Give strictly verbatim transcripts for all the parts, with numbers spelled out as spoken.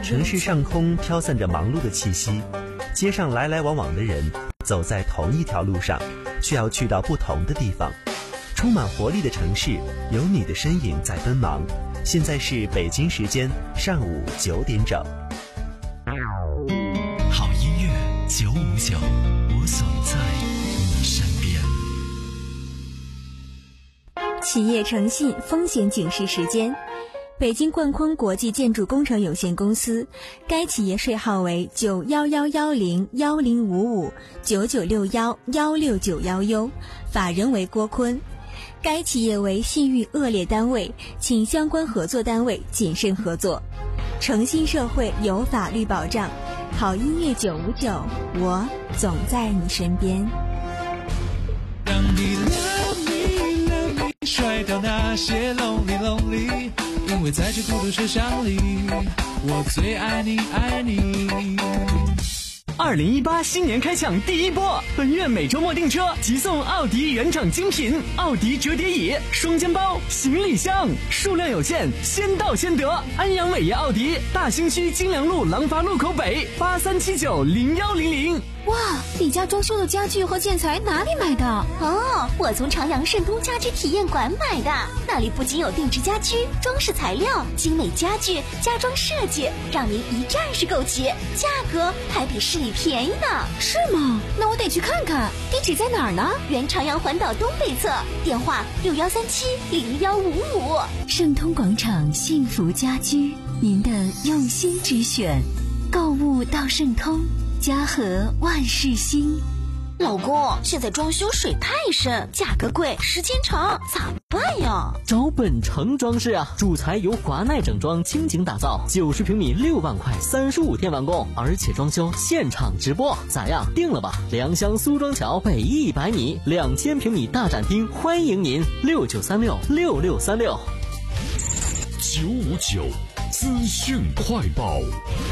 城市上空飘散着忙碌的气息，街上来来往往的人走在同一条路上，却要去到不同的地方。充满活力的城市，有你的身影在奔忙。现在是北京时间上午九点整。 好音乐九五九，我总在你身边。 企业诚信风险警示时间。北京冠坤国际建筑工程有限公司，该企业税号为九幺幺幺零幺零五五九九六幺幺六九幺 U， 法人为郭坤。该企业为信誉恶劣单位，请相关合作单位谨慎合作。诚信社会有法律保障，好音乐九五九，我总在你身边。 让你 love me love me， 甩掉那些 lonely lonely， 因为在这孤独车厢里，我最爱你爱你。 二零一八新年开抢第一波，本月每周末订车即送奥迪原厂精品奥迪折叠椅、双肩包、行李箱，数量有限，先到先得。安阳伟业奥迪大兴区金良路廊坊路口北八三七九零幺零零。 哇，你家装修的家具和建材哪里买的？ 哦，我从长阳盛通家居体验馆买的，那里不仅有定制家居、装饰材料、精美家具、家装设计，让您一站式购齐，价格还比市里便宜呢。 是吗？那我得去看看，地址在哪儿呢？ 原长阳环岛东北侧，电话六幺三七零幺五五。 盛通广场幸福家居，您的用心之选，购物到盛通。家和万事兴。 老公，现在装修水太深，价格贵，时间长，咋办呀？ 找本城装饰啊，主材由华奈整装倾情打造，九十平米六万块，三十五天完工，而且装修现场直播，咋样？定了吧？良乡苏庄桥北一百米，两千平米大展厅，欢迎您，六九三六六六三六。 九五九资讯快报。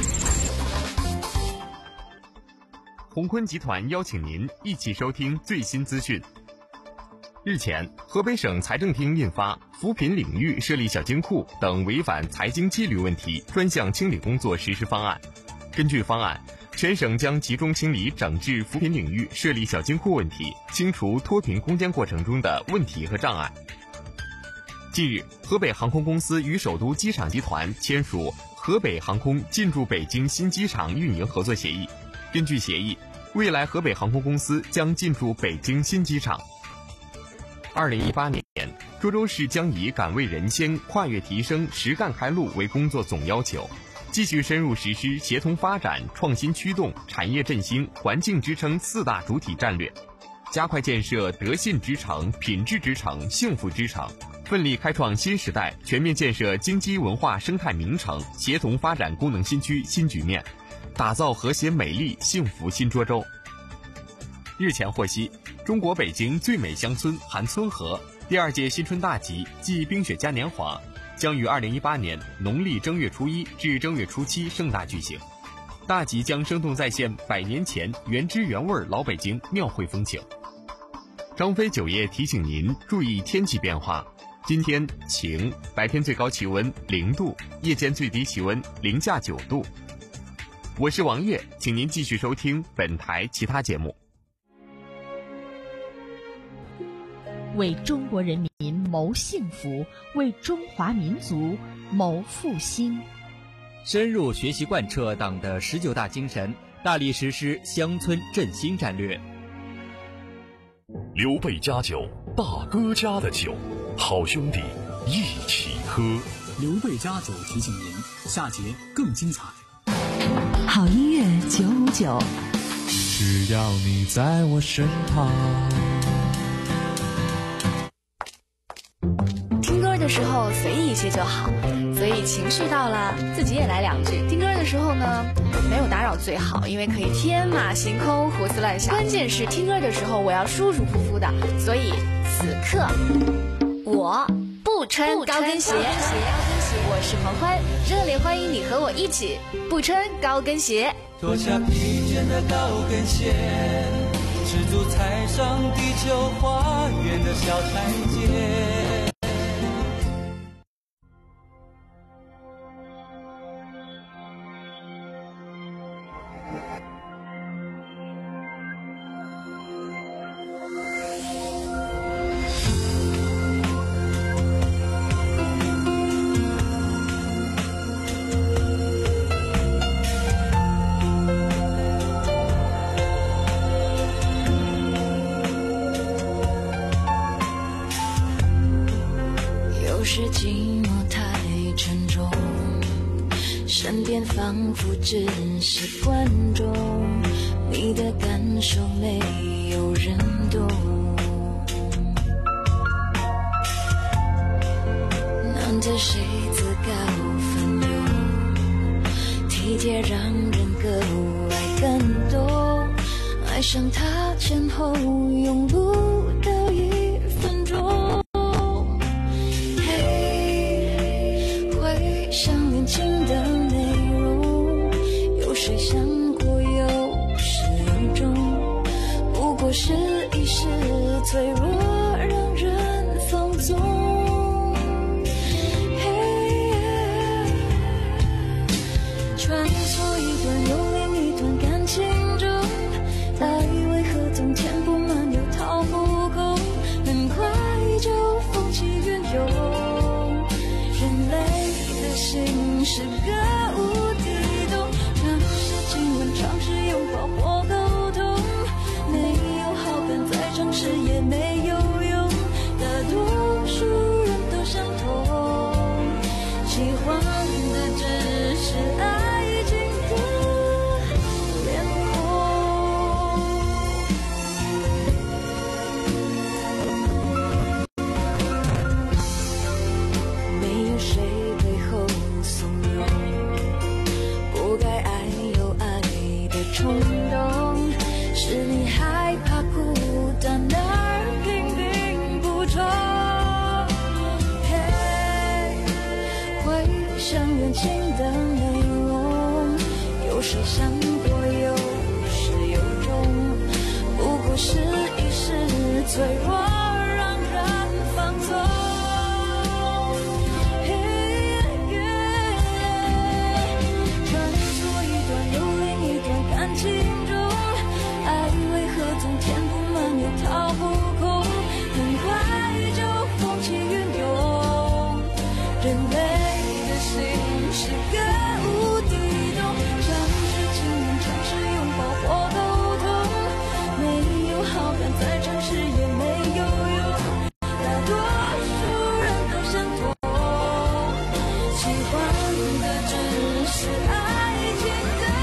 鸿坤集团邀请您一起收听最新资讯。日前，河北省财政厅印发《扶贫领域设立小金库等违反财经纪律问题专项清理工作实施方案》。根据方案，全省将集中清理整治扶贫领域设立小金库问题，清除脱贫攻坚过程中的问题和障碍。近日，河北航空公司与首都机场集团签署河北航空进驻北京新机场运营合作协议。根据协议，未来河北航空公司将进驻北京新机场。二零一八年，涿州市将以岗位人先、跨越提升、实干开路为工作总要求，继续深入实施协同发展、创新驱动、产业振兴、环境支撑四大主体战略，加快建设德信之城、品质之城、幸福之城，奋力开创新时代，全面建设经济文化生态名城，协同发展功能新区新局面，打造和谐美丽幸福新涿州。日前获悉，中国北京最美乡村韩村河第二届新春大集暨冰雪嘉年华将于二零一八年农历正月初一至正月初七盛大举行。大集将生动再现百年前原汁原味老北京庙会风情。张飞酒业提醒您注意天气变化，今天晴，白天最高气温零度，夜间最低气温零下九度。我是王烨，请您继续收听本台其他节目。 为中国人民谋幸福，为中华民族谋复兴。 深入学习贯彻党的十九大精神，大力实施乡村振兴战略。 刘备家酒，大哥家的酒，好兄弟一起喝。 刘备家酒提醒您，下节更精彩。 好音乐九五九， 只要你在我身旁。 听歌的时候随意一些就好，所以情绪到了自己也来两句。听歌的时候呢，没有打扰最好，因为可以天马行空胡思乱想。关键是听歌的时候我要舒舒服服的，所以此刻我不穿高跟鞋。我是黄欢，热烈欢迎你和我一起不穿高跟鞋。 脱下披肩的高跟鞋，赤足踩上地球花园的小台阶。 有时寂寞太沉重，身边仿佛只是观众，你的感受没有人懂。难得谁自告奋勇，体贴让人格外感动，爱上他前后用不到一分钟。嘿，回想恋情的内容，有谁想过有始有终，不过是一时脆弱让人放纵。穿梭一段又另一段感情中，爱为何总填不满又掏不空，很快就风起云涌。人类的心是个无底洞，尝试亲吻，尝试拥抱或沟通，没有好感再尝试也没有用，大多数人都相同，喜欢的只是爱冲动，是你害怕孤单而拼命补充。嘿，回想恋情的内容，有谁想过有始有终，不过是一时脆弱让人放纵。感情中，爱为何总填不满又掏不空，很快就风起云涌。人类的心是个无底洞，尝试亲吻，尝试拥抱或沟通，没有好感再尝试也没有用，大多数人都相同，喜欢的只是爱情的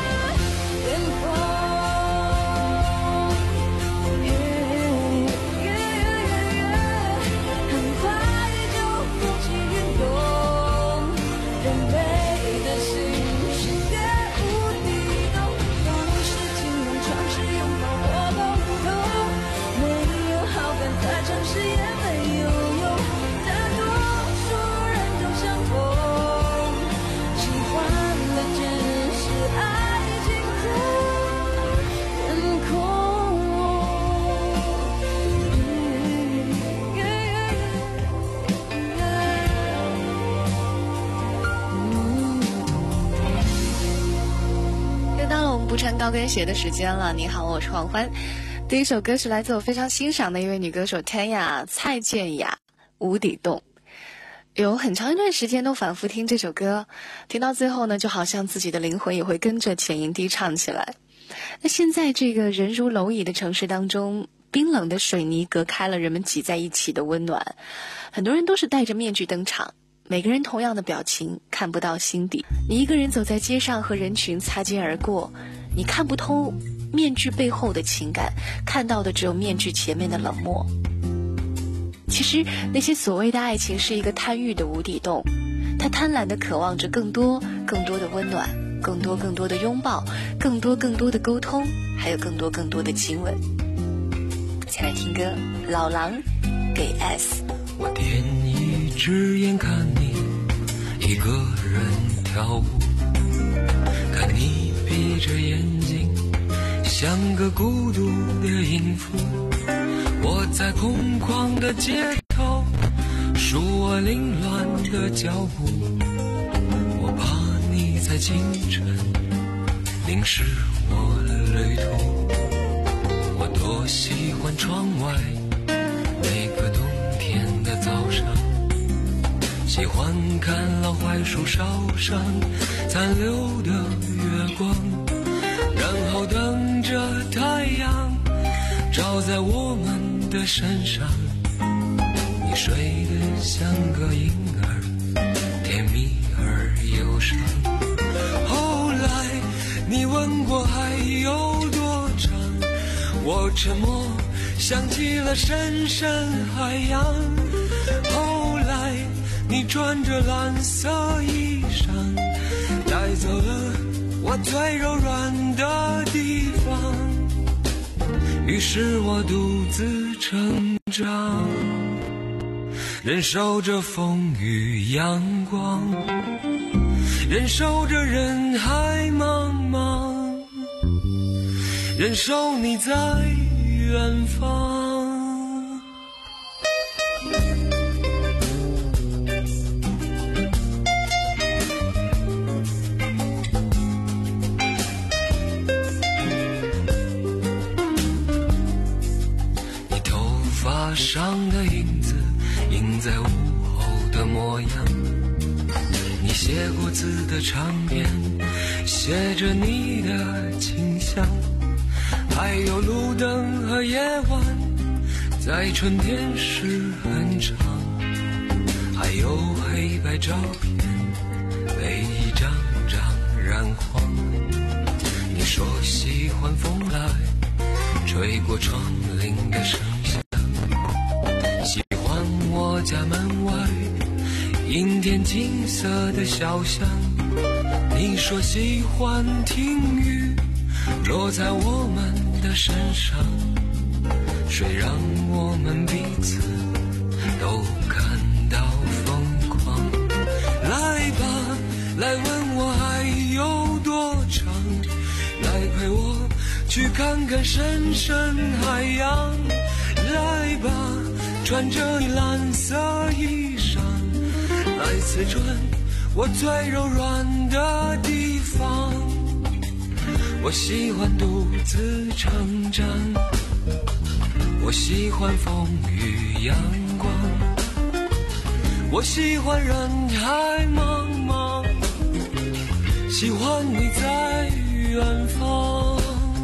不穿高跟鞋的时间了。你好，我是黄欢。第一首歌是来自我非常欣赏的一位女歌手 Tanya 蔡健雅，无底洞。有很长一段时间都反复听这首歌，听到最后呢，就好像自己的灵魂也会跟着浅吟低唱起来。那现在这个人如蝼蚁的城市当中，冰冷的水泥隔开了人们挤在一起的温暖，很多人都是戴着面具登场，每个人同样的表情，看不到心底。你一个人走在街上和人群擦肩而过，你看不透面具背后的情感，看到的只有面具前面的冷漠。其实那些所谓的爱情是一个贪欲的无底洞，它贪婪地渴望着更多更多的温暖，更多更多的拥抱，更多更多的沟通，还有更多更多的亲吻。先来听歌，老狼给 S。 我点一只眼看你一个人跳舞，看你闭着眼睛像个孤独的音符，我在空旷的街头数我凌乱的脚步，我怕你在清晨淋湿我泪途。我多喜欢窗外每个冬天的早上，喜欢看老槐树梢上残留的月光，然后等着太阳照在我们的身上，你睡得像个婴儿，甜蜜而忧伤。后来你问过还有多长，我沉默，想起了深深海洋。后来你穿着蓝色衣裳，带走了我最柔软的地方，于是我独自成长，忍受着风雨阳光，忍受着人海茫茫，忍受你在远方。你头发上的影子印在午后的模样，你写过字的长篇写着你的倾向，还有路灯和夜晚在春天时很长，还有黑白照片被一张张染黄。你说喜欢风来吹过窗棂的声响，喜欢我家门外阴天金色的小巷。你说喜欢听雨落在我们的身上，谁让我们彼此都感到疯狂。来吧，来问我还有多长，来陪我去看看深深海洋。来吧，穿着你蓝色衣裳，来刺穿我最柔软的地方。我喜欢独自成长，我喜欢风雨阳光，我喜欢人海茫茫，喜欢你在远方。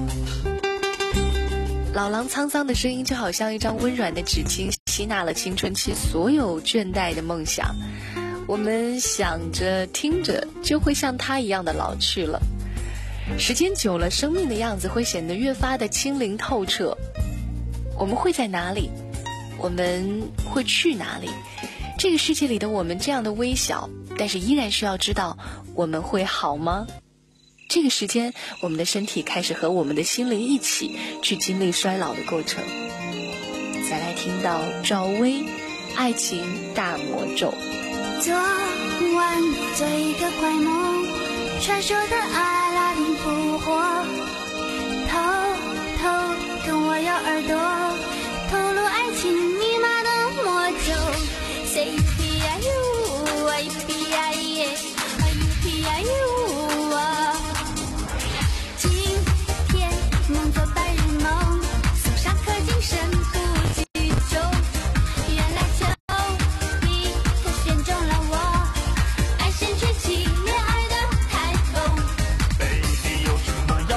老狼沧桑的声音就好像一张温软的纸巾，吸纳了青春期所有倦怠的梦想。我们想着听着就会像他一样的老去了。时间久了，生命的样子会显得越发的清灵透彻。我们会在哪里？我们会去哪里？这个世界里的我们这样的微小，但是依然需要知道我们会好吗？这个时间，我们的身体开始和我们的心灵一起去经历衰老的过程。再来听到赵薇《爱情大魔咒》。 昨晚做一个怪梦，传说的阿拉丁复活，偷偷跟我咬耳朵，透露爱情密码的魔咒。Say you P I U I P I E U P I U 啊，今天梦做白日梦，送上颗精神不集中，原来就你可选中了我，爱神吹起恋爱的台风。 Baby 有什么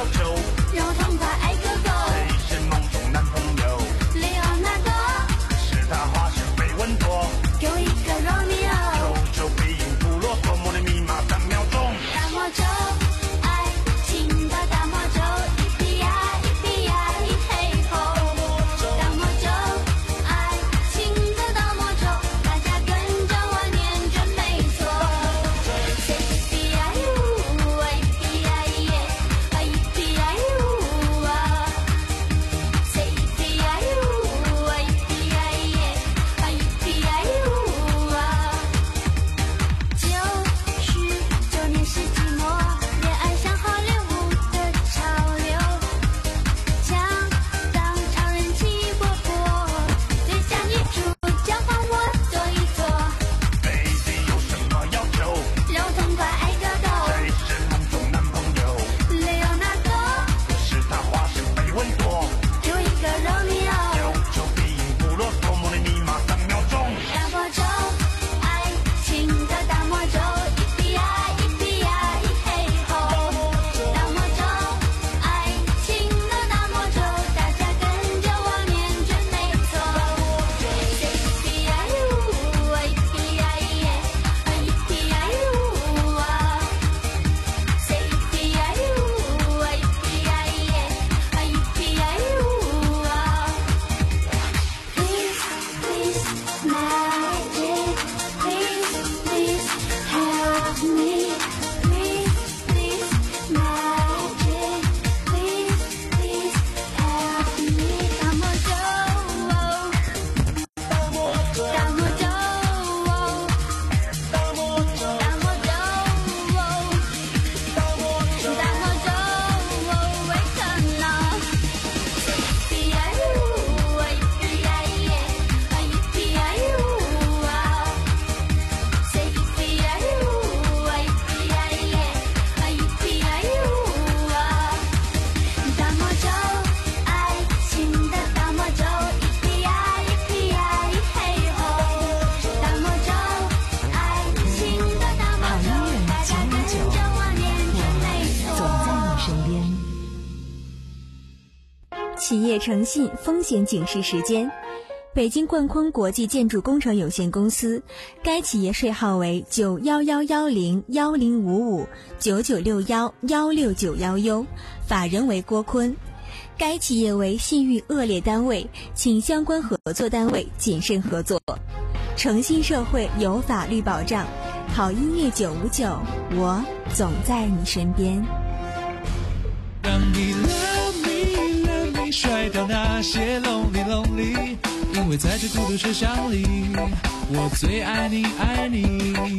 企业诚信风险警示时间。北京冠坤国际建筑工程有限公司，该企业税号为九幺幺幺零幺零五五九九六幺幺六九幺 U， 法人为郭坤。该企业为信誉恶劣单位，请相关合作单位谨慎合作。诚信社会有法律保障，好音乐九五九，我总在你身边。 让你 love me love me 甩掉那些 lonely lonely， 因为在这孤独车厢里，我最爱你爱你。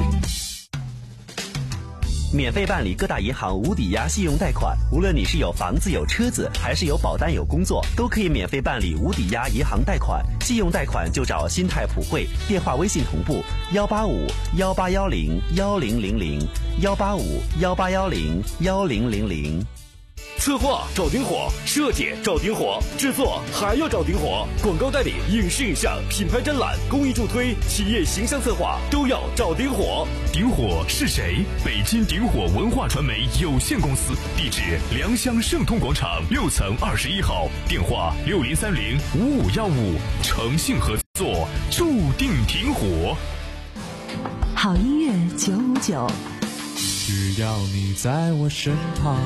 免费办理各大银行无抵押信用贷款，无论你是有房子有车子，还是有保单有工作，都可以免费办理无抵押银行贷款。信用贷款就找新泰普惠，电话微信同步幺八五幺八幺零幺零零零幺八五幺八幺零幺零零零。 策划找丁火，设计找丁火，制作还要找丁火，广告代理、影视影像、品牌展览、公益助推、企业形象策划都要找丁火。 丁火是谁？北京丁火文化传媒有限公司，地址良乡盛通广场六层二十一号，电话六零三零五五幺五，诚信合作，注定挺火。 好音乐九五九， 只要你在我身旁。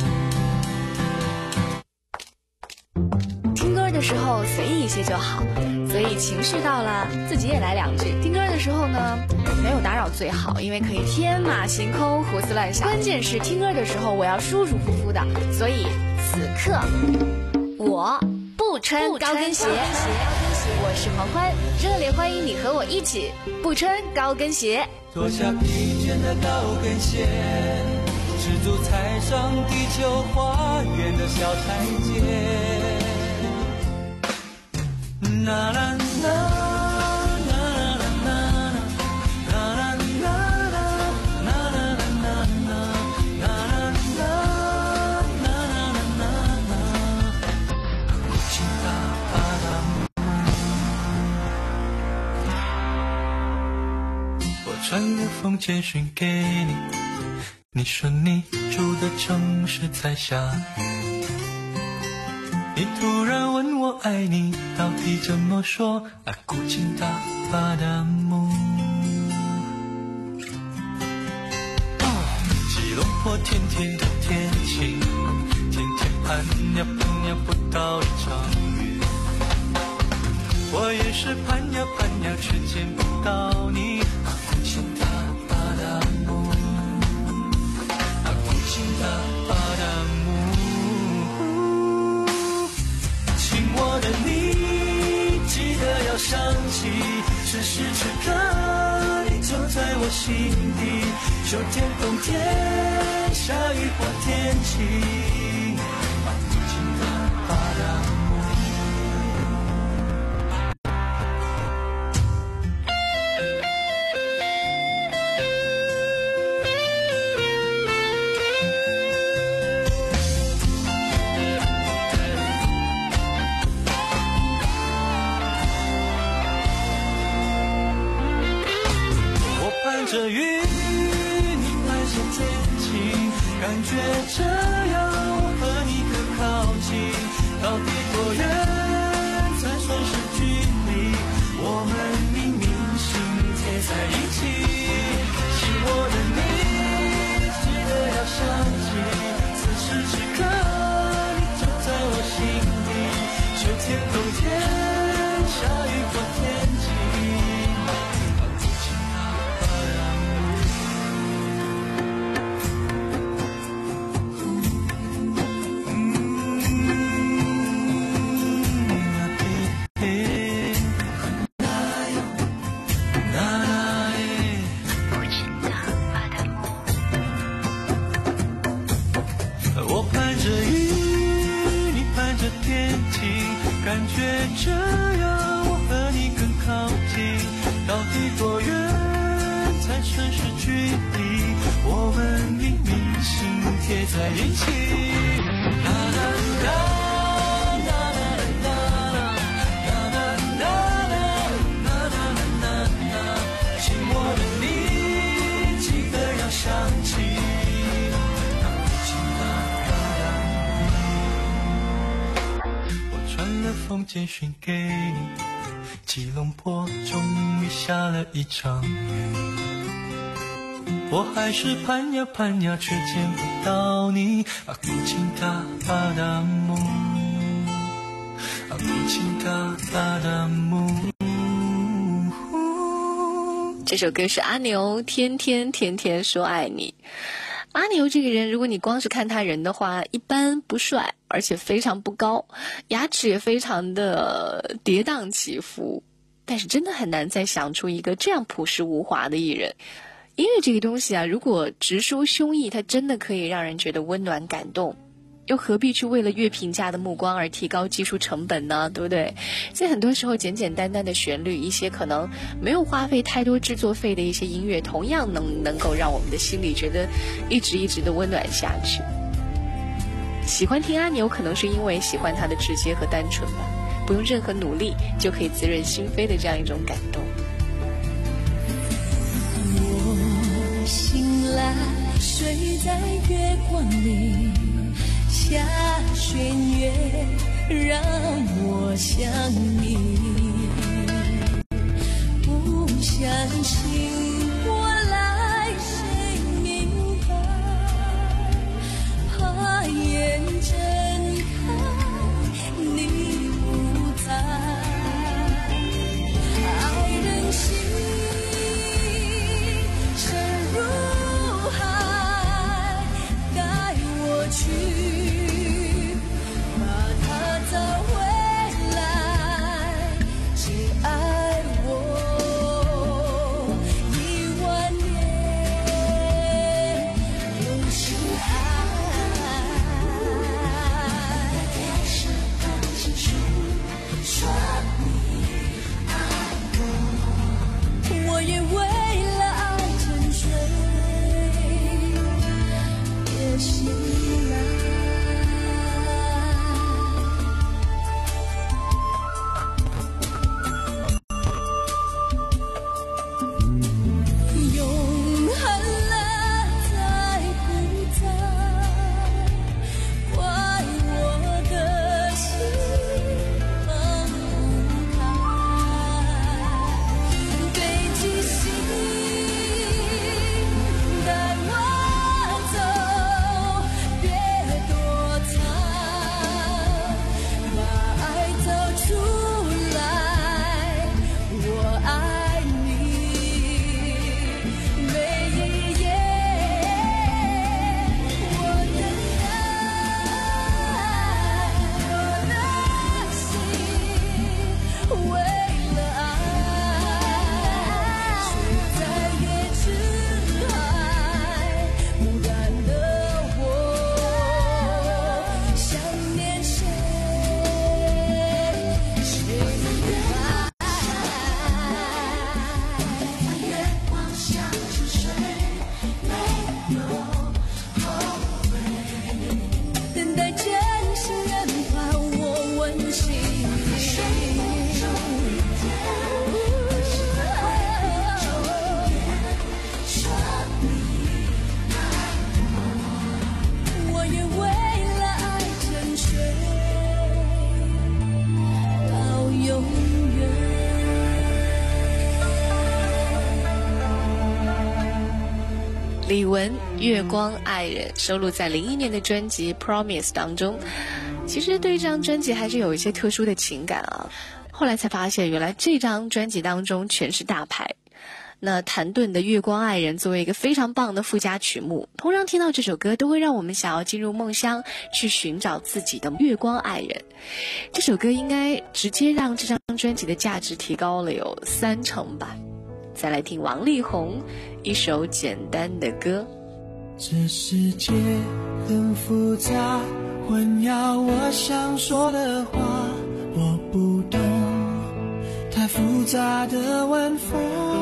听歌的时候随意一些就好，所以情绪到了自己也来两句。听歌的时候呢，没有打扰最好，因为可以天马行空胡思乱想。关键是听歌的时候我要舒舒服服的，所以此刻我不穿高跟鞋。我是黄欢，热烈欢迎你和我一起不穿高跟鞋。 脱下疲倦的高跟鞋，赤足踩上地球花园的小台阶。啦啦啦。传个封简讯给你，你说你住的城市在下雨，你突然问我爱你到底怎么说，阿古琴达巴达姆。吉隆坡甜甜的天气，天天盼呀盼呀不到一场雨，我也是盼呀盼呀却见不到你。亲我的你，记得要想起，此时此刻你就在我心底。秋天、冬天、下雨或天晴，亲的巴达姆。着雨，你拍着天晴，感觉这样我和你更靠近。到底多远才算是距离？我们明明心贴在一起。亲我的你，记得要想起，此时此刻你就在我心底。秋天、冬天、下雨或天晴。感觉这样我和你更靠近，到底多远才算是距离？我们明明心贴在一起。啦啦啦。 简讯给你，吉隆坡终于下了一场雨，我还是盼呀盼呀，却见不到你。啊，古琴卡巴达姆，啊，古琴卡巴达姆。 这首歌是阿牛，天天天天说爱你。阿牛这个人，如果你光是看他人的话，一般不帅，而且非常不高，牙齿也非常的跌宕起伏，但是真的很难再想出一个这样朴实无华的艺人。音乐这个东西啊，如果直抒胸臆，它真的可以让人觉得温暖感动，又何必去为了越评价的目光而提高技术成本呢？对不对？在很多时候，简简单单的旋律，一些可能没有花费太多制作费的一些音乐，同样能能够让我们的心里觉得一直一直的温暖下去。喜欢听阿牛，可能是因为喜欢他的直接和单纯吧，不用任何努力就可以滋润心扉的这样一种感动。 我醒来，睡在月光里，下弦月让我想你，不相信我来谁明白，怕眼睁开你不在，爱人心沉入海，带我去李玟《月光爱人》收录在零一年的专辑《Promise》当中。其实对这张专辑还是有一些特殊的情感啊。后来才发现，原来这张专辑当中全是大牌。那谭盾的《月光爱人》作为一个非常棒的附加曲目，通常听到这首歌都会让我们想要进入梦乡，去寻找自己的月光爱人。这首歌应该直接让这张专辑的价值提高了有三成吧。再来听王力宏一首简单的歌。 这世界很复杂，混淆我想说的话，我不懂太复杂的玩法，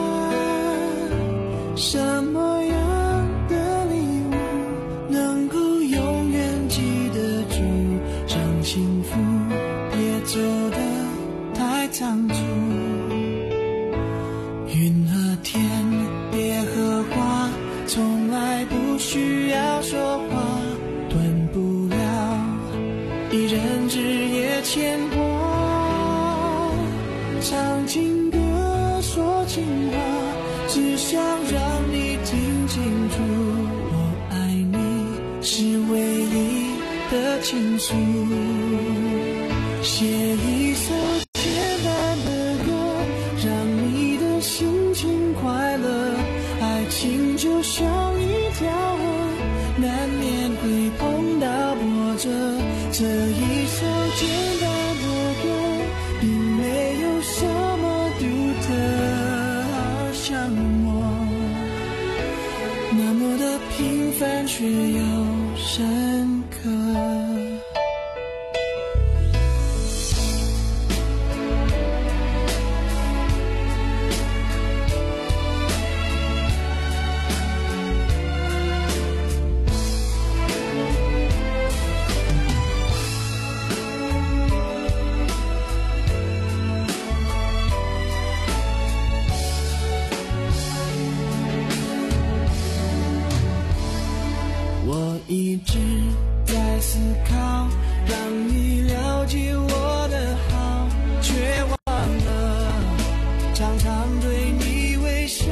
什么样的礼物能够永远记得住，让幸福别走得太仓促，云和天别和花，从来不需要说话，断不了一人日夜牵挂。 让你听清楚，我爱你是唯一的倾诉。写一首简单的歌，让你的心情快乐。爱情就像一条河，难免会碰到波折。这一首简单的歌，并没有什么独特，好像我那么的平凡却又深刻。一直在思考，让你了解我的好，却忘了常常对你微笑。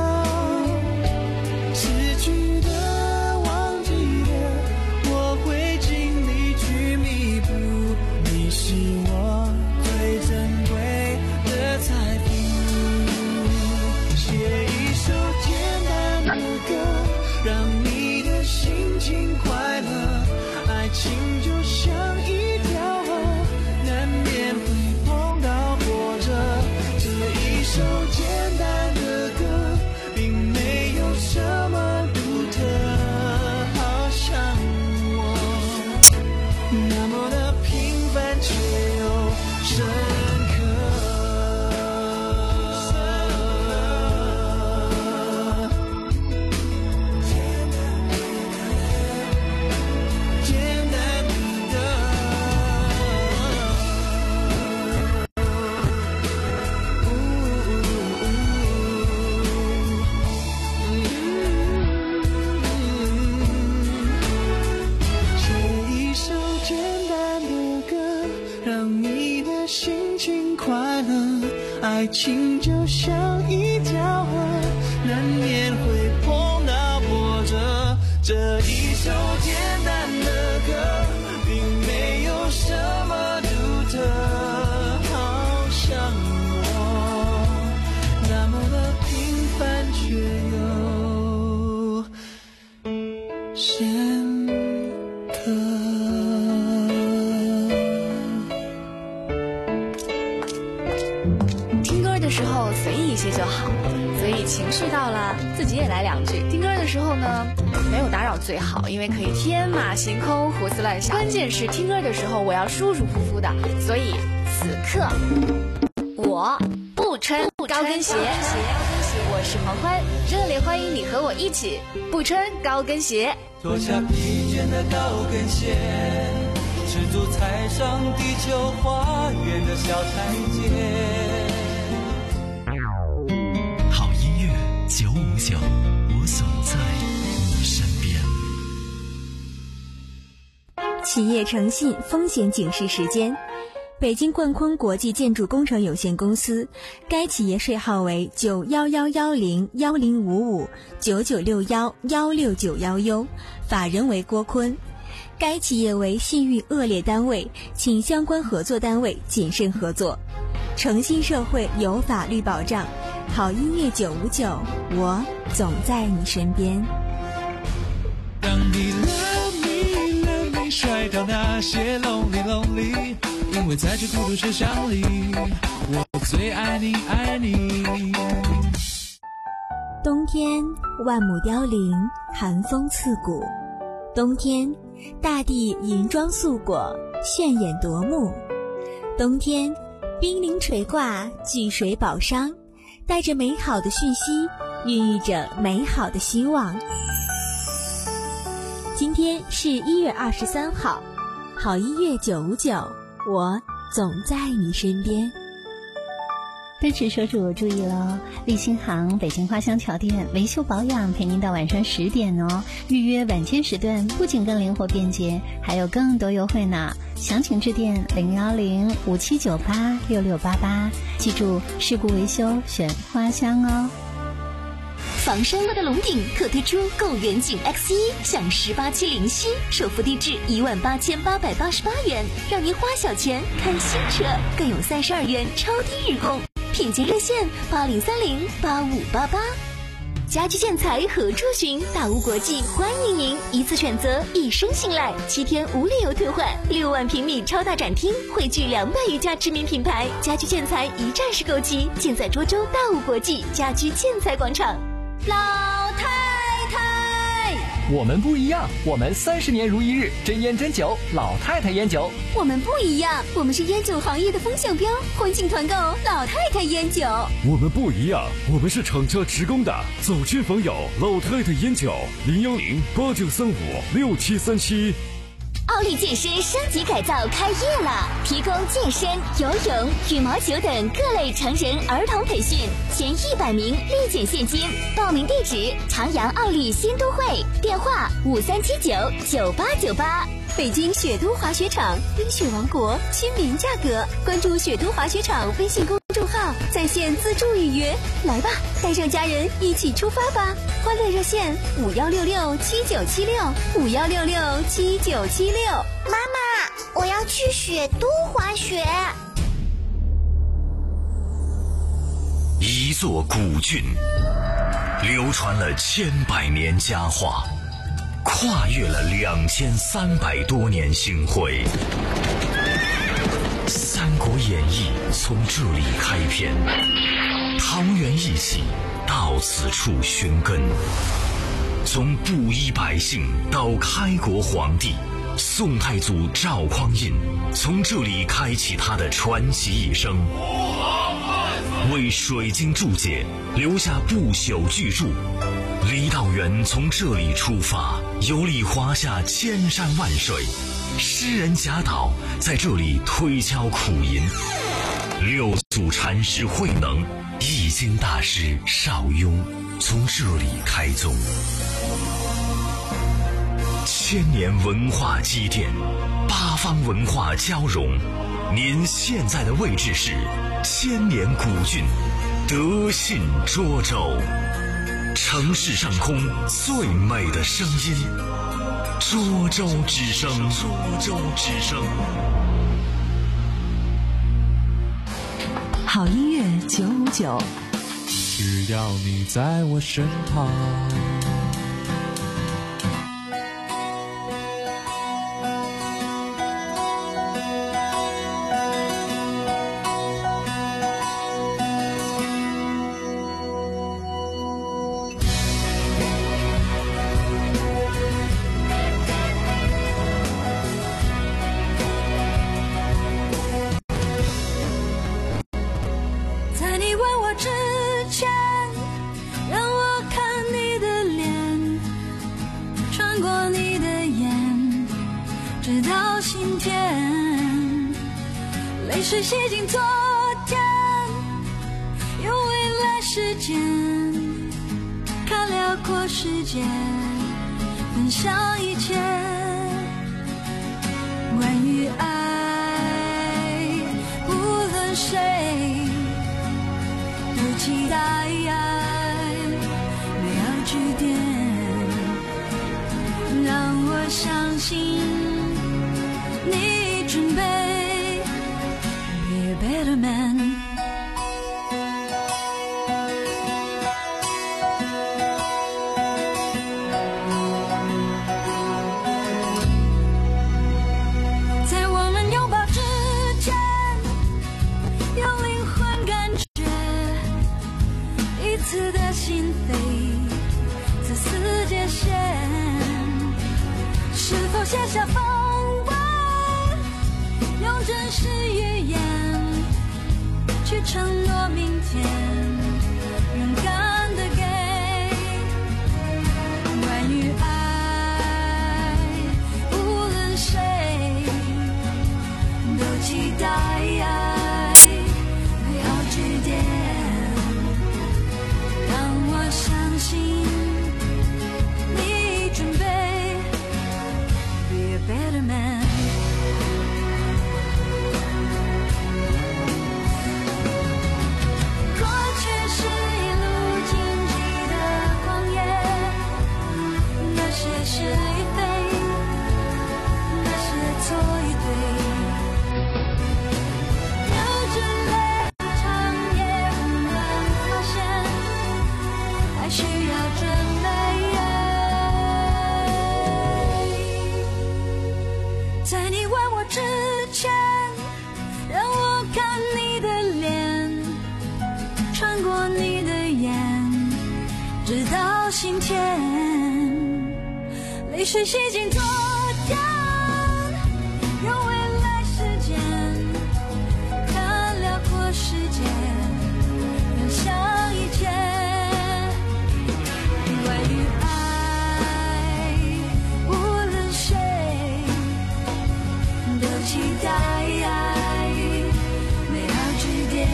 失去的忘记的，我会尽力去弥补。你是我最珍贵的财富。写一首简单的歌，让你的心情快乐。爱情就像一条河，难免会碰到波折。这一首简单的歌，并没有什么独特，好像我那么的平凡却又深刻。爱情就像一条河，难免会碰到波折。这一首简单的歌，并没有什么独特，好像我那么的平凡却又深刻。 的时候随意一些就好，所以情绪到了自己也来两句。听歌的时候呢，没有打扰最好，因为可以天马行空胡思乱想。关键是听歌的时候我要舒舒服服的，所以此刻我不穿高跟鞋。我是黄欢，热烈欢迎你和我一起不穿高跟鞋。 脱下疲倦的高跟鞋，赤足踩上地球花园的小台阶。 九五九，我总在你身边。 企业诚信风险警示时间：北京冠坤国际建筑工程有限公司，该企业税号为九幺幺幺零幺零五五九九六幺幺六九幺 U， 法人为郭坤。该企业为信誉恶劣单位，请相关合作单位谨慎合作。诚信社会有法律保障。好音乐九五九，我总在你身边。 当你 love me love me 甩掉那些 lonely lonely， 因为在这孤独车厢里，我最爱你爱你。 冬天万亩凋零，寒风刺骨。冬天大地银装素裹，炫眼夺目。冬天冰凌垂挂，巨水宝商，带着美好的讯息，孕育着美好的希望。今天是一月二十三号，好音乐九五九，我总在你身边。 奔驰车主注意了，立新行北京花乡桥店维修保养陪您到晚上十点哦。预约晚间时段不仅更灵活便捷，还有更多优惠呢。详情致电零幺零五七九八六六八八，记住事故维修选花乡哦。 防山路的龙顶特推出购远景 X 一，享十八期零息，首付低至一万八千八百八十八元，让您花小钱看新车，更有三十二元超低日供。品鉴热线八零三零八五八八。家居建材何处寻？大屋国际欢迎您，一次选择，一生信赖，七天无理由退换。六万平米超大展厅，汇聚两百余家知名品牌，家居建材一站式购机，建在涿州大屋国际家居建材广场。 老太太， 我们不一样，我们三十年如一日，真烟真酒，老太太烟酒。 我们不一样，我们是烟酒行业的风向标，欢庆团购老太太烟酒。 我们不一样，我们是厂家直供的，走亲访友老太太烟酒，零幺零八九三五六七三七。 奥利健身升级改造开业了，提供健身、游泳、羽毛球等各类成人儿童培训，前一百名立减现金。报名地址：长阳奥利新都会，电话五三七九九八九八。 北京雪都滑雪场，冰雪王国，亲民价格。关注雪都滑雪场微信公众号，在线自助预约。来吧，带上家人一起出发吧！欢乐热线五幺六六七九七六五幺六六七九七六。 妈妈，我要去雪都滑雪。 一座古郡，流传了千百年佳话，跨越了两千三百多年星辉。《三国演义》从这里开篇，桃园一起到此处寻根。从布衣百姓到开国皇帝，宋太祖赵匡胤从这里开启他的传奇一生，为水晶注解留下不朽巨著。李道元从这里出发，游历华夏千山万水，诗人贾岛在这里推敲苦吟，六祖禅师慧能、易经大师邵雍从这里开宗。千年文化积淀，八方文化交融。您现在的位置是千年古郡德信涿州，城市上空最美的声音，涿州之声，涿州之声。 好音乐九五九， 只要你在我身旁。 是写进昨天，用未来时间看辽阔世界，分享一切关于爱，无论谁都期待没有句点，让我相信你准备Better man， 在我们拥抱之前，用灵魂感觉一次的心扉，自私界限，是否写下风光？ 直到心田，泪水洗净昨天，用未来时间看辽阔世界，更像以前。关于爱，无论谁都期待美好句点。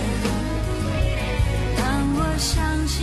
当我相信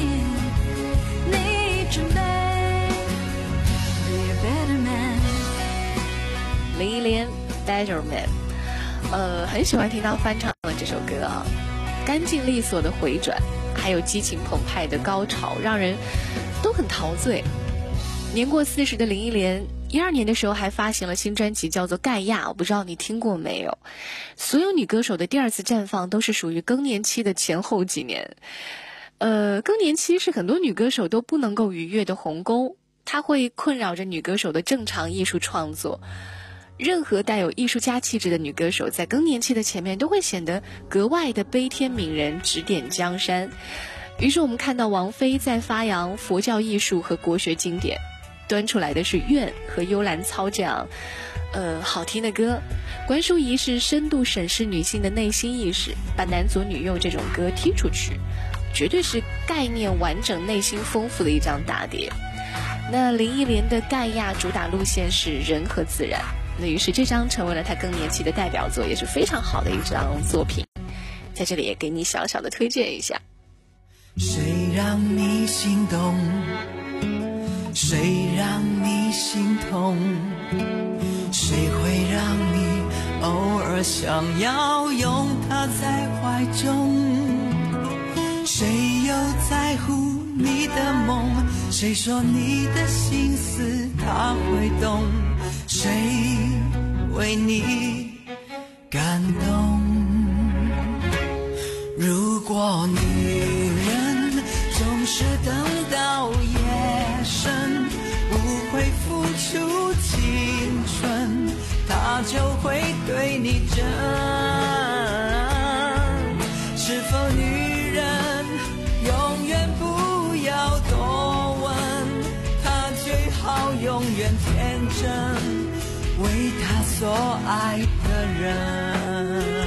你准备 Be a better man。 林忆莲 Better Man， 呃，很喜欢听她翻唱的这首歌啊，干净利索的回转，还有激情澎湃的高潮，让人都很陶醉。年过四十的林忆莲，一二年的时候还发行了新专辑，叫做《盖亚》，我不知道你听过没有。所有女歌手的第二次绽放都是属于更年期的前后几年。呃，更年期是很多女歌手都不能够逾越的鸿沟，它会困扰着女歌手的正常艺术创作。任何带有艺术家气质的女歌手在更年期的前面都会显得格外的悲天悯人，指点江山。于是我们看到王菲在发扬佛教艺术和国学经典，端出来的是《怨》和《幽兰操》这样呃好听的歌。关淑怡是深度审视女性的内心意识，把男左女右这种歌踢出去，绝对是概念完整、内心丰富的一张大碟。那林忆莲的盖亚主打路线是人和自然，那于是这张成为了她更年期的代表作，也是非常好的一张作品，在这里也给你小小的推荐一下。 谁让你心动，谁让你心痛，谁会让你偶尔想要拥他在怀中，谁又在乎你的梦，谁说你的心思他会懂，谁为你感动。如果女人总是等到夜深不会付出青春，她就会对你真。是否女人永远不要多问，她最好永远天真，为她所爱的人。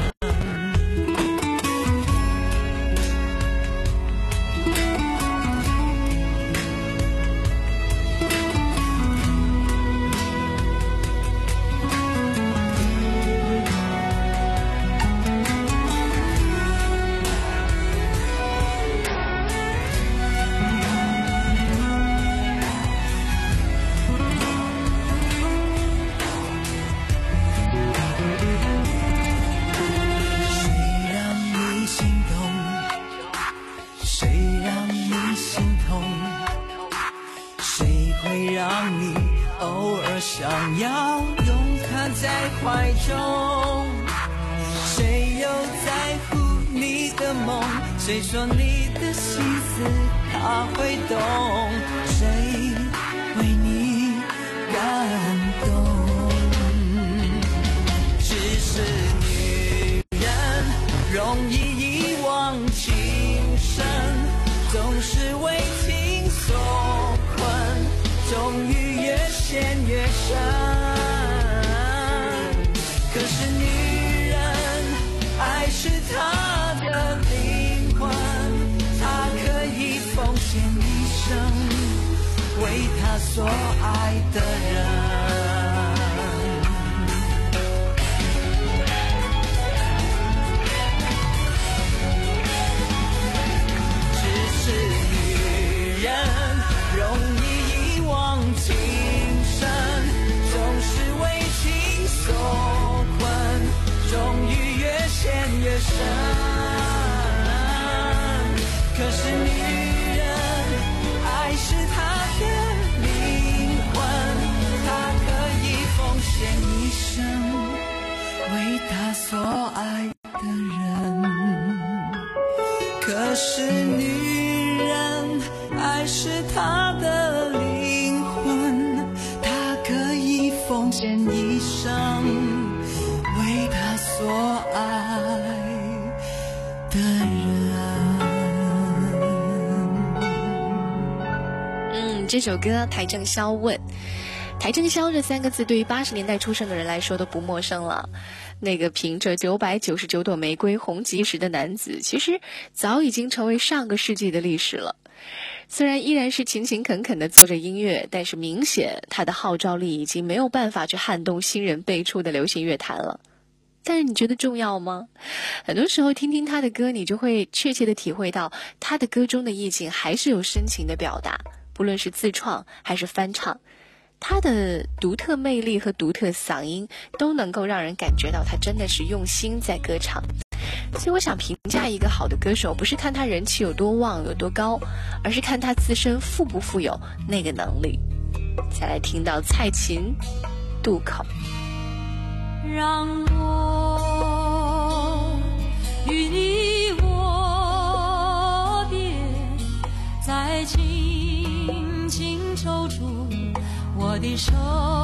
想要拥他在怀中，谁又在乎你的梦，谁说你的心思他会懂，谁为你感动。只是女人容易遗忘情深，总是为情所困，终于越陷越深。可是女人爱是她的灵魂，她可以奉献一生为她所爱的人。只是女人容易遗忘情深，总是为情所困，终于越陷越深。可是女人爱是她的灵魂，她可以奉献一生为她所爱的人。可是女人爱是她的灵魂，她可以奉献一生为她所爱的人。 这首歌邰正宵问，邰正宵这三个字对于八十年代出生的人来说都不陌生了。那个凭着九百九十九朵玫瑰红极一时的男子，其实早已经成为上个世纪的历史了。虽然依然是勤勤恳恳地做着音乐，但是明显他的号召力已经没有办法去撼动新人辈出的流行乐坛了。但是你觉得重要吗？很多时候听听他的歌，你就会确切地体会到他的歌中的意境还是有深情的表达，不论是自创还是翻唱，他的独特魅力和独特嗓音都能够让人感觉到他真的是用心在歌唱。所以我想评价一个好的歌手，不是看他人气有多旺有多高，而是看他自身富不富有那个能力。再来听到蔡琴渡口， 让我与你握别，再轻轻抽出我的手，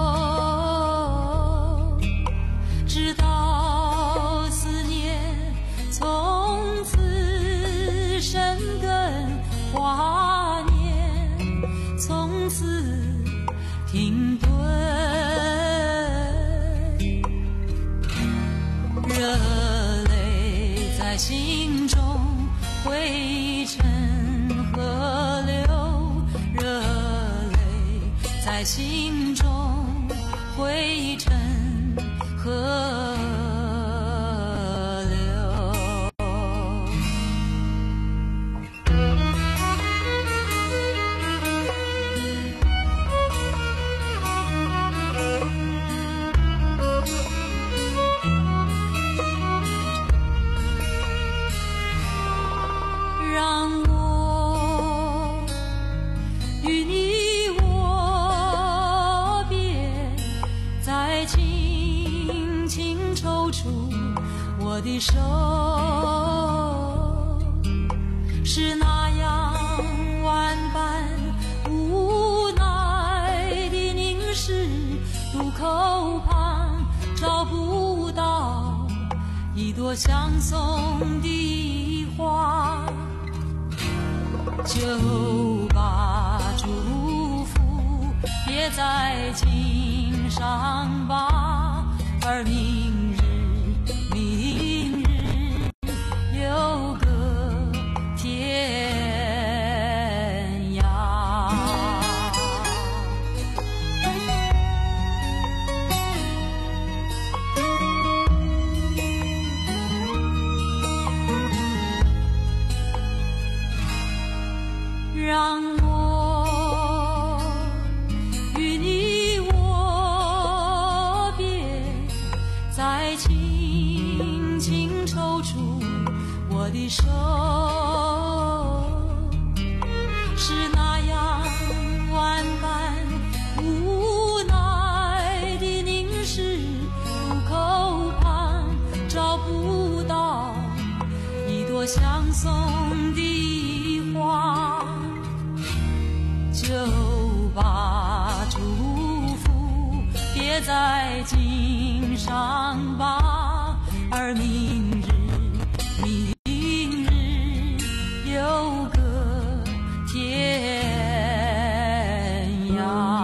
直到思念从此生根，华年从此停顿，热泪在心中汇成河流，热泪在心中汇成河流。让我与你握别，再轻轻抽出我的手，是那样万般无奈的凝视，渡口旁找不到一朵相送的花，就把祝福别在襟上吧，而明日明日有个天涯。让我与你握别，再轻轻抽出我的手，是那样万般无奈的凝视，渡口旁找不到一朵相送的花，就把祝福别在襟上吧，而明日明日有个天涯。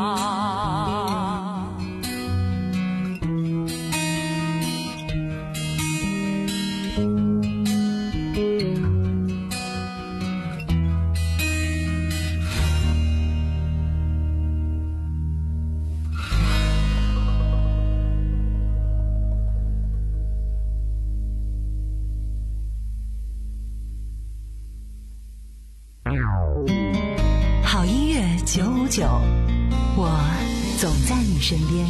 好音乐九五九，我总在你身边。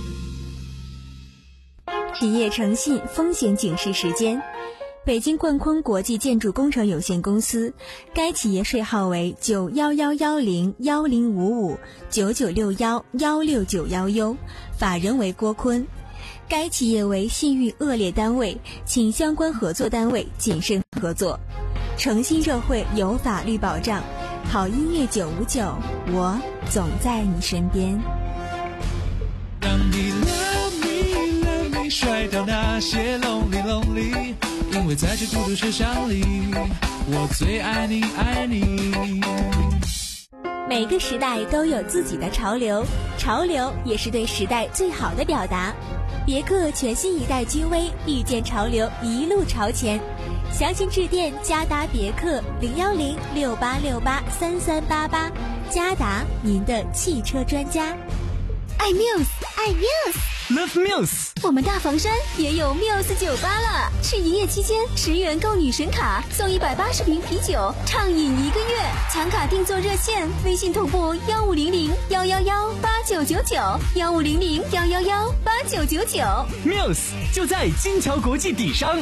企业诚信风险警示时间，北京冠坤国际建筑工程有限公司，该企业税号为九幺幺幺零幺零五五九九六幺幺六九幺 U， 法人为郭坤。该企业为信誉恶劣单位，请相关合作单位谨慎合作。诚信社会有法律保障，好音乐九五九，我总在你身边。 让你 love me love me 甩掉那些 lonely lonely， 因为在这孤独世上里，我最爱你爱你。 每个时代都有自己的潮流，潮流也是对时代最好的表达。别克全新一代君威，遇见潮流，一路朝前。详情致电嘉达别克零幺零六八六八三三八八，嘉达您的汽车专家。 爱 Muse， 爱 Muse，Love Muse。 我们大房山也有 Muse 酒吧了，是营业期间十元购女神卡送一百八十瓶啤酒，畅饮一个月。抢卡订座热线：微信同步幺五零零幺幺幺八九九九，幺五零零幺幺幺八九九九。 Muse 就在金桥国际底商。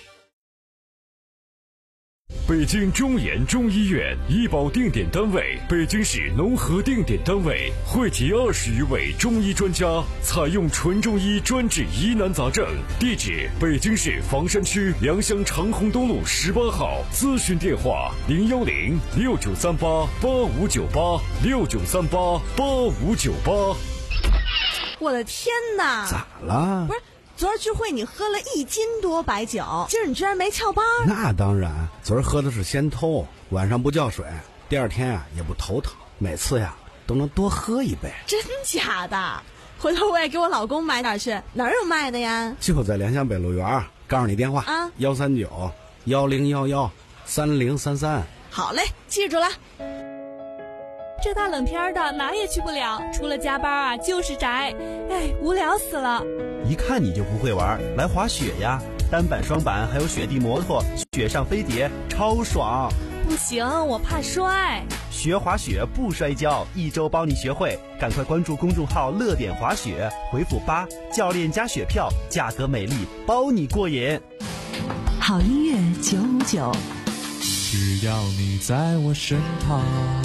北京中研中医院医保定点单位，北京市农合定点单位，汇集二十余位中医专家，采用纯中医专治疑难杂症。地址：北京市房山区良乡长虹东路十八号。咨询电话：零幺零六九三八八五九八六九三八八五九八。 我的天哪！ 咋了？ 不是。昨儿聚会你喝了一斤多白酒，今儿你居然没翘班？ 那当然，昨儿喝的是仙偷，晚上不叫水，第二天呀、啊、也不头疼，每次呀都能多喝一杯。 真假的？回头我也给我老公买点去，哪儿有卖的呀？ 就在良乡北路园，告诉你电话啊，幺三九幺零幺幺三零三三。 好嘞，记住了。 这大冷天的哪也去不了，除了加班啊就是宅，哎，无聊死了。 一看你就不会玩，来滑雪呀，单板双板还有雪地摩托，雪上飞碟超爽。 不行，我怕摔。 学滑雪不摔跤，一周帮你学会，赶快关注公众号乐点滑雪，回复八，教练加雪票，价格美丽，包你过瘾。 好音乐九五九， 只要你在我身旁。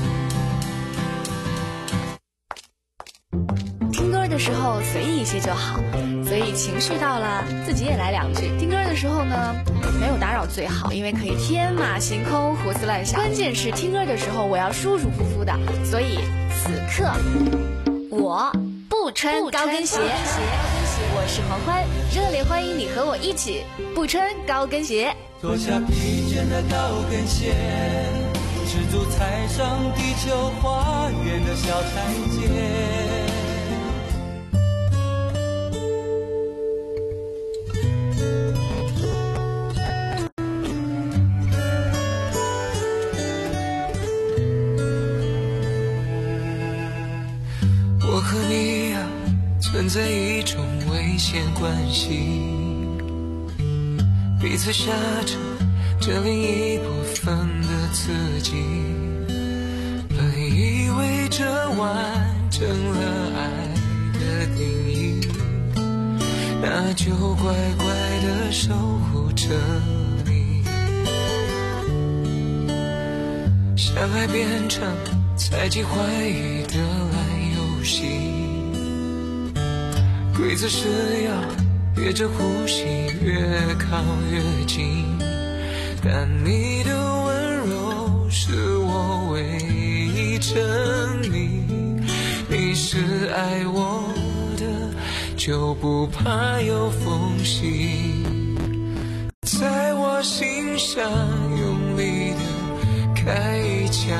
听歌的时候随意一些就好，所以情绪到了自己也来两句。听歌的时候呢，没有打扰最好，因为可以天马行空胡思乱想。关键是听歌的时候我要舒舒服服的，所以此刻我不穿高跟鞋。我是黄欢，热烈欢迎你和我一起不穿高跟鞋。 脱下疲倦的高跟鞋，赤足踩上地球花园的小台阶。 我和你啊，存在一种危险关系，彼此挟着这另一部分的自己，本以为这完整了爱的定义，那就乖乖地守护着你。相爱变成猜忌怀疑的烂游戏，规则是要憋着呼吸越靠越近，但你的温柔是我唯一证明，你是爱我的，就不怕有缝隙，在我心上用力的开一枪，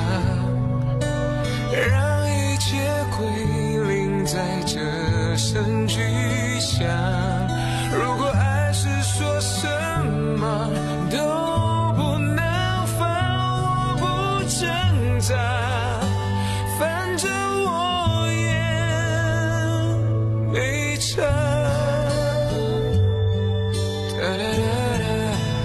让一切归零在这声巨响。如果爱是说什么都不能放，我不挣扎，反正我也没差。哒哒哒哒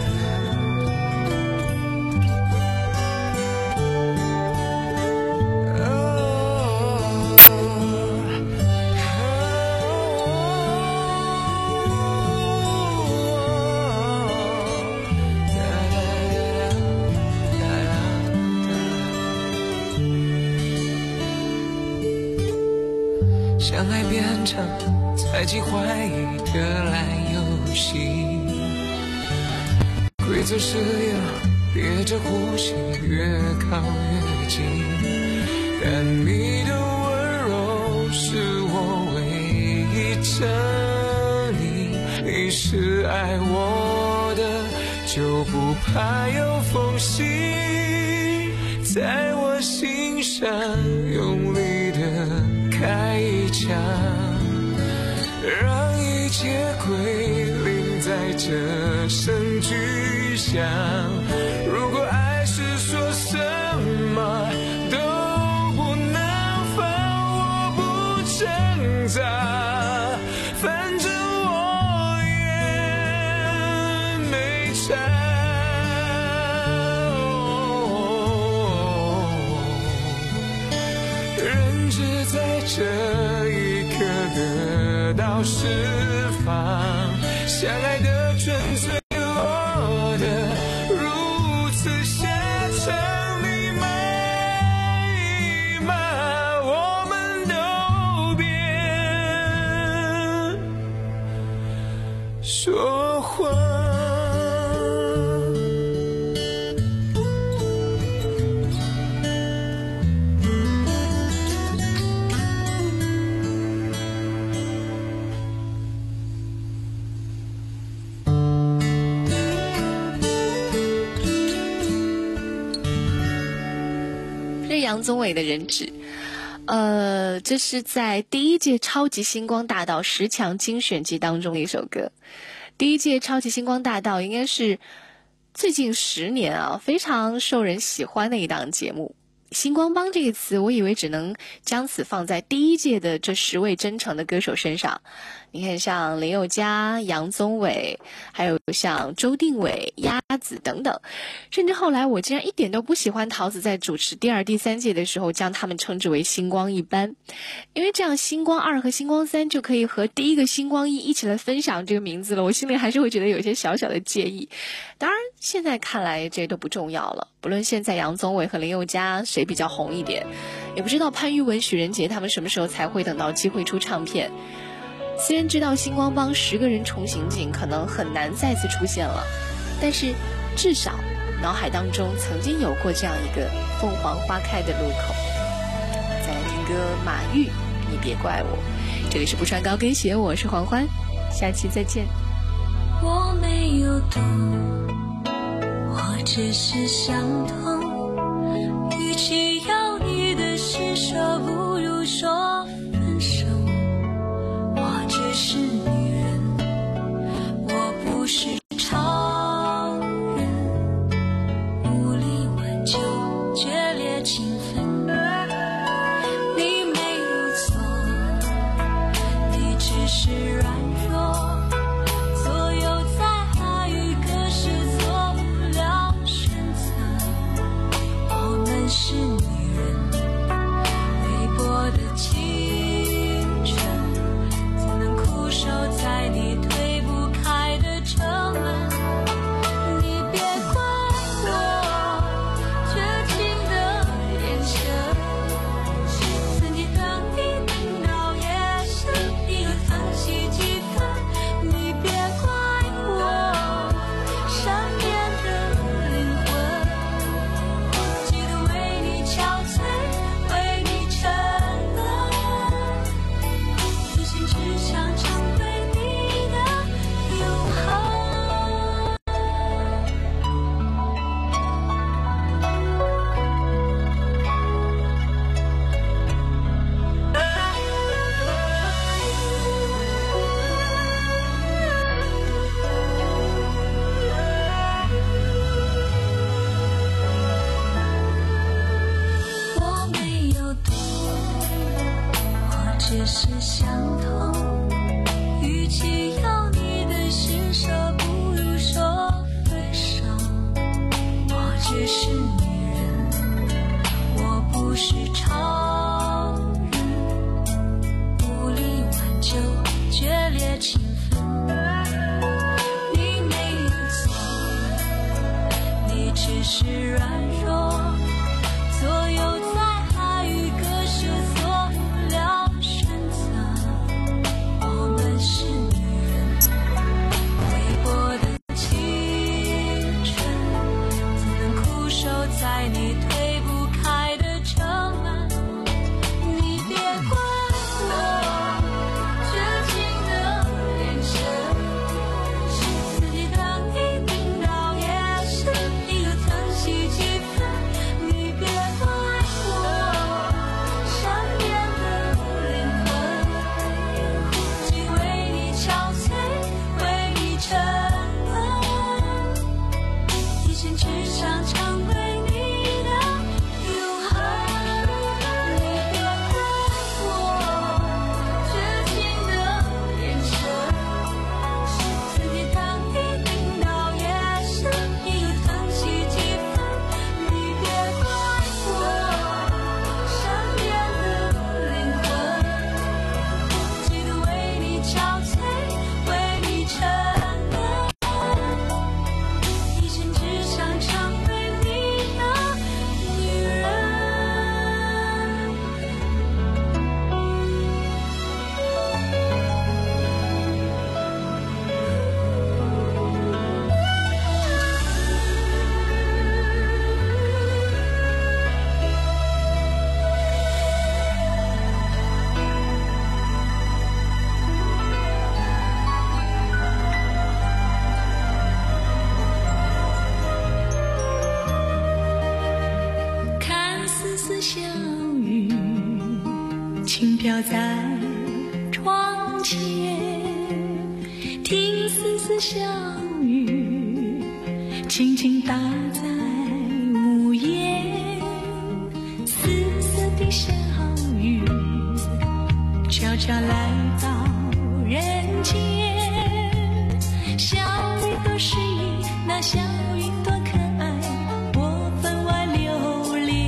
相爱变成猜忌怀疑的烂游戏，规则是要憋着呼吸越靠越近，但你的温柔是我唯一证明，你是爱我的，就不怕有缝隙， 在我心上用力的开一枪，让一切归零，在这声巨响。如果爱是说什么都不能放，我不挣扎，反正我也没差。人只在这一刻得到释放，相爱的纯粹落得如此下场，你骂一骂，我们都别说谎。 杨宗纬的人质，呃，这是在第一届超级星光大道十强精选集当中的一首歌。第一届超级星光大道应该是最近十年啊非常受人喜欢的一档节目。星光帮这个词，我以为只能将此放在第一届的这十位真诚的歌手身上。你看，像林宥嘉、杨宗纬，还有像周定伟、鸭子等等，甚至后来我竟然一点都不喜欢桃子在主持第二、第三届的时候将他们称之为星光一班，因为这样星光二和星光三就可以和第一个星光一一起来分享这个名字了，我心里还是会觉得有些小小的介意。当然，现在看来这都不重要了。不论现在杨宗纬和林宥嘉谁比较红一点，也不知道潘裕文、许仁杰他们什么时候才会等到机会出唱片。虽然知道星光帮十个人重行进可能很难再次出现了，但是至少脑海当中曾经有过这样一个凤凰花开的路口。再来听歌马玉，你别怪我。这里是不穿高跟鞋，我是黄欢，下期再见。 我没有懂，我只是想通，与其要你的施舍，不如说分手。我只是女人，我不是超人，无力挽救决裂情分。你没有错，你只是软弱，所有在爱与割舍做不了选择。我们是女人，微薄的青春，守在你推不开的城门，你别怪我绝情的眼神，曾经等你等到夜深，你又叹息几分，你别怪我善变的灵魂，记得为你憔悴，为你沉沦，此心只想成只是相同，与其要你的施舍，不如说分手。我只是女人，我不是超人，无力挽救决裂情分。你没有错，你只是软弱，所有在爱与割舍做不了选择。 轻飘在窗前，听丝丝小雨轻轻打在屋檐，丝丝的小雨悄悄来到人间。小雨多诗意，那小雨多可爱，我分外留恋。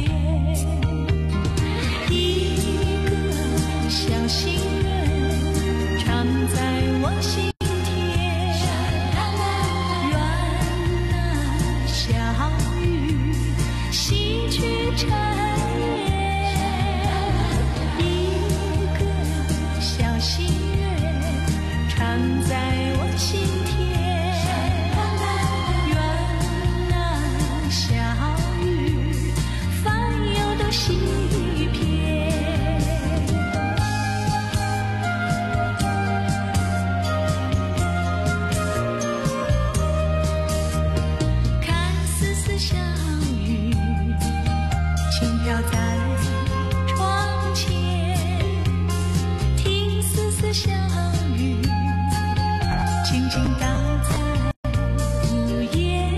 一个小心愿常在我心田，愿那小雨洗去尘缘。一个小心愿常在我心田。看丝丝小